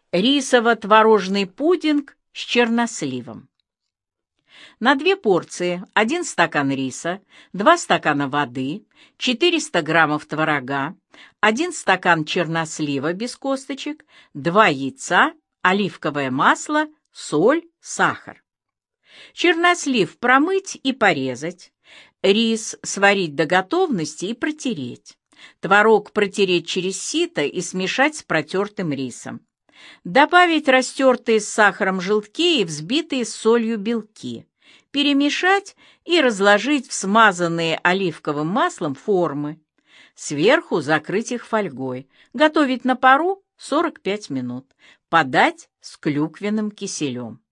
Рисово-творожный пудинг с черносливом. На 2 порции 1 стакан риса, 2 стакана воды, 400 граммов творога, 1 стакан чернослива без косточек, 2 яйца, оливковое масло, соль, сахар. Чернослив промыть и порезать, рис сварить до готовности и протереть, творог протереть через сито и смешать с протертым рисом. Добавить растертые с сахаром желтки и взбитые с солью белки. Перемешать и разложить в смазанные оливковым маслом формы. Сверху закрыть их фольгой. Готовить на пару 45 минут. Подать с клюквенным киселем.